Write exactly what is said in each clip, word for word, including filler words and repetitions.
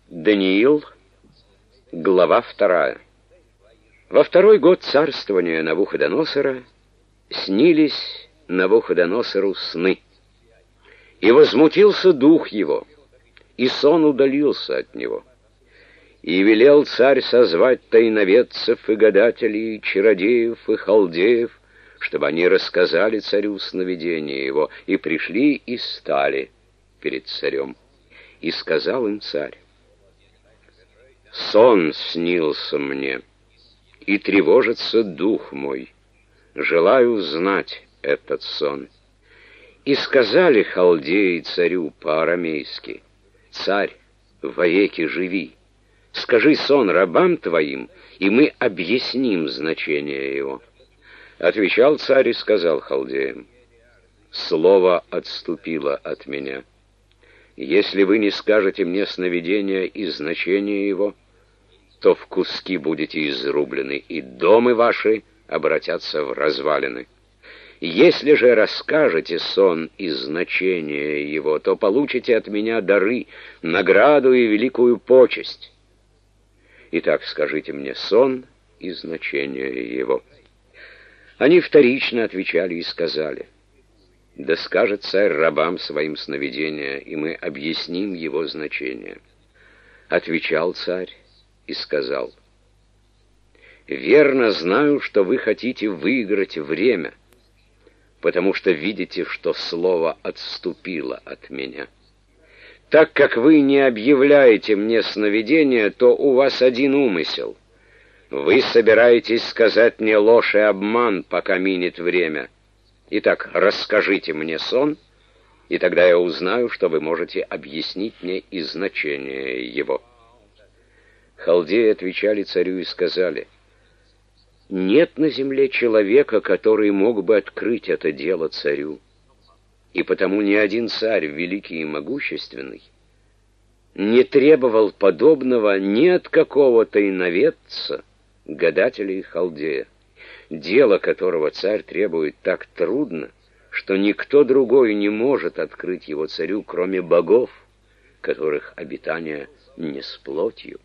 Даниил, глава вторая. Во второй год царствования Навуходоносора снились Навуходоносору сны, и возмутился дух его, и сон удалился от него. И велел царь созвать тайноведцев и гадателей, и чародеев, и халдеев, чтобы они рассказали царю сновидение его, и пришли и стали перед царем. И сказал им царь: «Сон снился мне, и тревожится дух мой. Желаю знать этот сон». И сказали халдеи царю по-арамейски: «Царь, вовеки живи, скажи сон рабам твоим, и мы объясним значение его». Отвечал царь и сказал халдеям: «Слово отступило от меня. Если вы не скажете мне сновидения и значение его, то в куски будете изрублены, и домы ваши обратятся в развалины. Если же расскажете сон и значение его, то получите от меня дары, награду и великую почесть. Итак, скажите мне сон и значение его». Они вторично отвечали и сказали: «Да скажет царь рабам своим сновидения, и мы объясним его значение». Отвечал царь и сказал: «Верно знаю, что вы хотите выиграть время, потому что видите, что слово отступило от меня. Так как вы не объявляете мне сновидения, то у вас один умысел. Вы собираетесь сказать мне ложь и обман, пока минет время. Итак, расскажите мне сон, и тогда я узнаю, что вы можете объяснить мне и значение его». Халдеи отвечали царю и сказали: «Нет на земле человека, который мог бы открыть это дело царю, и потому ни один царь, великий и могущественный, не требовал подобного ни от какого тайноведца, гадателя и халдея, дело которого царь требует так трудно, что никто другой не может открыть его царю, кроме богов, которых обитание не с плотью».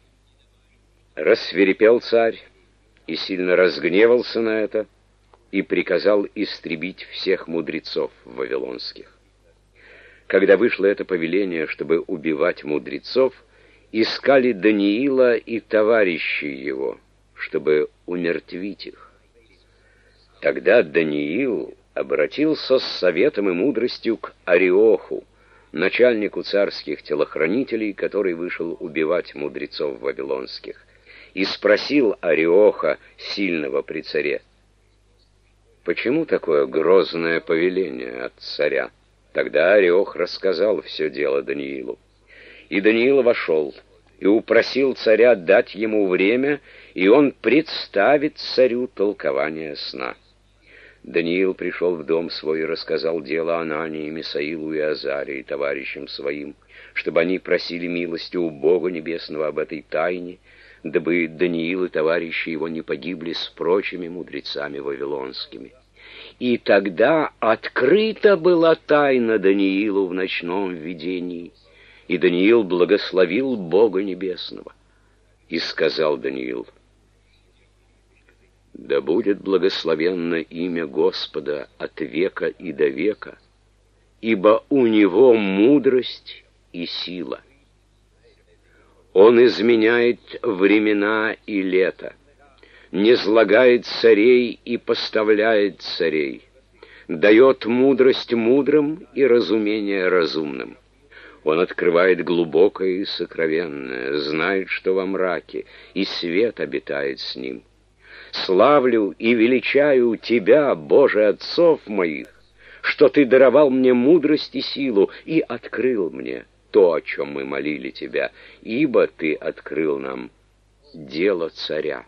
Рассвирепел царь и сильно разгневался на это, и приказал истребить всех мудрецов вавилонских. Когда вышло это повеление, чтобы убивать мудрецов, искали Даниила и товарищи его, чтобы умертвить их. Тогда Даниил обратился с советом и мудростью к Ариоху, начальнику царских телохранителей, который вышел убивать мудрецов вавилонских, и спросил Ариоха, сильного при царе: «Почему такое грозное повеление от царя?» Тогда Ариох рассказал все дело Даниилу. И Даниил вошел и упросил царя дать ему время, и он представит царю толкование сна. Даниил пришел в дом свой и рассказал дело Анании, Мисаилу и Азарии, товарищам своим, чтобы они просили милости у Бога Небесного об этой тайне, дабы Даниил и товарищи его не погибли с прочими мудрецами вавилонскими. И тогда открыта была тайна Даниилу в ночном видении, и Даниил благословил Бога Небесного. И сказал Даниил: «Да будет благословенно имя Господа от века и до века, ибо у Него мудрость и сила. Он изменяет времена и лето, низвергает царей и поставляет царей, дает мудрость мудрым и разумение разумным. Он открывает глубокое и сокровенное, знает, что во мраке, и свет обитает с ним. Славлю и величаю Тебя, Боже отцов моих, что Ты даровал мне мудрость и силу и открыл мне то, о чем мы молили Тебя, ибо Ты открыл нам дело царя».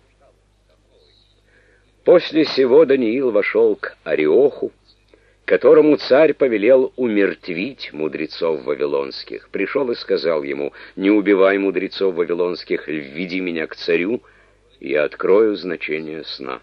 После сего Даниил вошел к Ариоху, которому царь повелел умертвить мудрецов вавилонских. Пришел и сказал ему: «Не убивай мудрецов вавилонских, введи меня к царю, и я открою значение сна».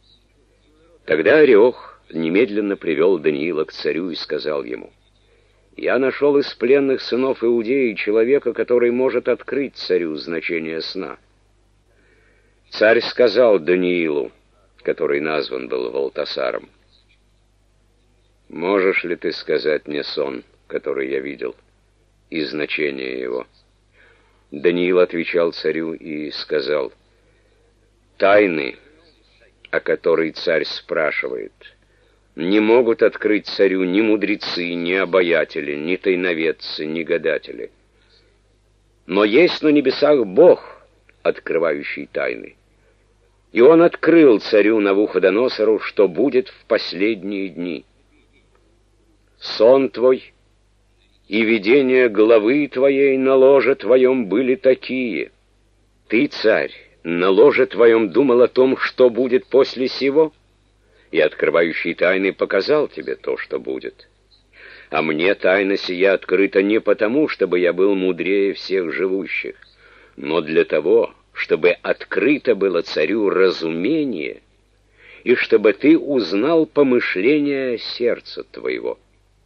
Тогда Ариох немедленно привел Даниила к царю и сказал ему: Я нашел из пленных сынов Иудеи человека, который может открыть царю значение сна. Царь сказал Даниилу, который назван был Валтасаром: «Можешь ли ты сказать мне сон, который я видел, и значение его?» Даниил отвечал царю и сказал: «Тайны, о которой царь спрашивает, не могут открыть царю ни мудрецы, ни обаятели, ни тайноведцы, ни гадатели. Но есть на небесах Бог, открывающий тайны. И он открыл царю Навуходоносору, что будет в последние дни. Сон твой и видение главы твоей на ложе твоем были такие. Ты, царь, на ложе твоем думал о том, что будет после сего, и открывающий тайны показал тебе то, что будет. А мне тайна сия открыта не потому, чтобы я был мудрее всех живущих, но для того, чтобы открыто было царю разумение, и чтобы ты узнал помышления сердца твоего.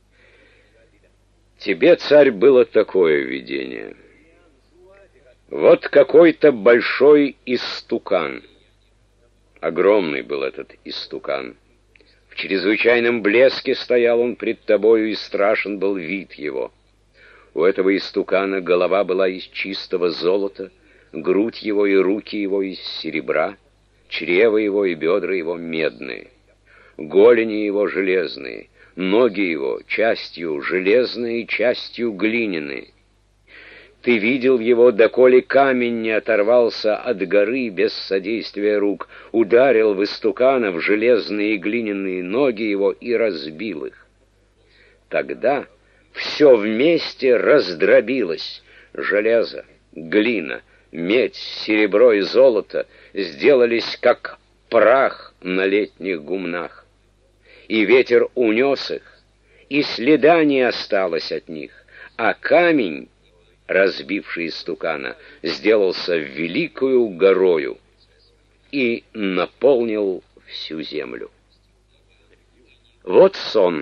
Тебе, царь, было такое видение. Вот какой-то большой истукан. Огромный был этот истукан. В чрезвычайном блеске стоял он пред тобою, и страшен был вид его. У этого истукана голова была из чистого золота, грудь его и руки его из серебра, чрево его и бедра его медные, голени его железные, ноги его частью железные, частью глиняные. Ты видел его, доколе камень не оторвался от горы без содействия рук, ударил в истукана в железные и глиняные ноги его и разбил их. Тогда все вместе раздробилось: железо, глина, медь, серебро и золото сделались как прах на летних гумнах. И ветер унес их, и следа не осталось от них, а камень, разбивший истукана, сделался великою горою и наполнил всю землю. Вот сон.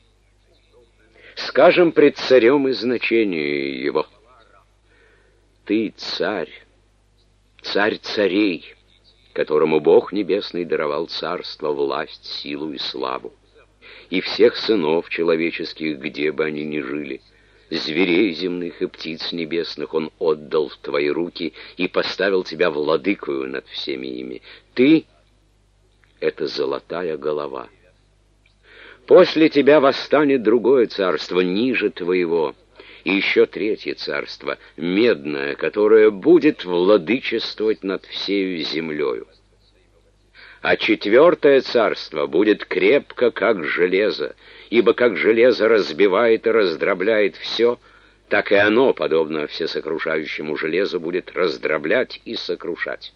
Скажем пред царем и значение его. Ты царь, царь царей, которому Бог Небесный даровал царство, власть, силу и славу, и всех сынов человеческих, где бы они ни жили, зверей земных и птиц небесных он отдал в твои руки и поставил тебя владыкою над всеми ими. Ты — это золотая голова. После тебя восстанет другое царство ниже твоего, и еще третье царство, медное, которое будет владычествовать над всею землею. А четвертое царство будет крепко, как железо, ибо как железо разбивает и раздробляет все, так и оно, подобно всесокрушающему железу, будет раздроблять и сокрушать.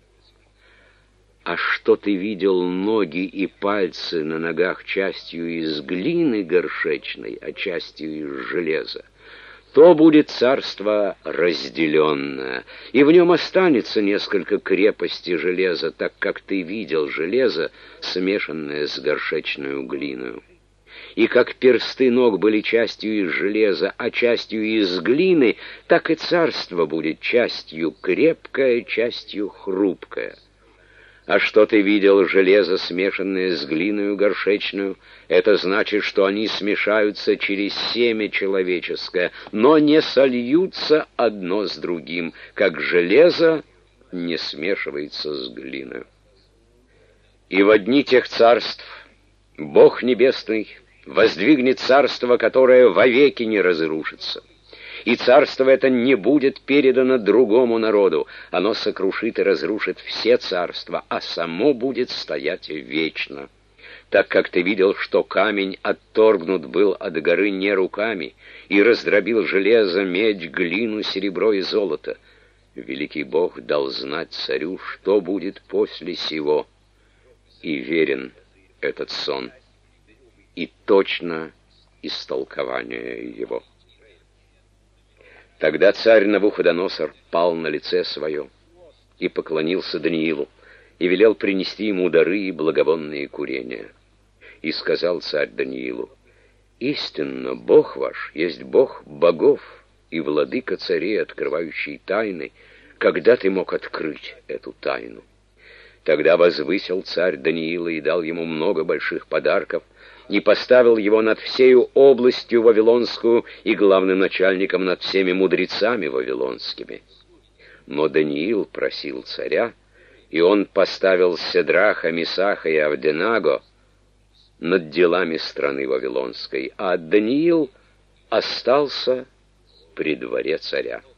А что ты видел ноги и пальцы на ногах частью из глины горшечной, а частью из железа, то будет царство разделенное, и в нем останется несколько крепости железа, так как ты видел железо, смешанное с горшечную глиною. И как персты ног были частью из железа, а частью из глины, так и царство будет частью крепкое, частью хрупкое. А что ты видел железо, смешанное с глиною горшечную, это значит, что они смешаются через семя человеческое, но не сольются одно с другим, как железо не смешивается с глиною. И во дни тех царств Бог Небесный воздвигнет царство, которое вовеки не разрушится. И царство это не будет передано другому народу. Оно сокрушит и разрушит все царства, а само будет стоять вечно. Так как ты видел, что камень отторгнут был от горы не руками, и раздробил железо, медь, глину, серебро и золото, великий Бог дал знать царю, что будет после сего. И верен этот сон, и точно истолкование его. Тогда царь Навуходоносор пал на лице свое и поклонился Даниилу, и велел принести ему дары и благовонные курения. И сказал царь Даниилу: истинно, Бог ваш есть Бог богов и владыка царей, открывающий тайны. Когда ты мог открыть эту тайну? Тогда возвысил царь Даниила и дал ему много больших подарков, и поставил его над всею областью вавилонскую и главным начальником над всеми мудрецами вавилонскими. Но Даниил просил царя, и он поставил Седраха, Мисаха и Авденаго над делами страны вавилонской, а Даниил остался при дворе царя.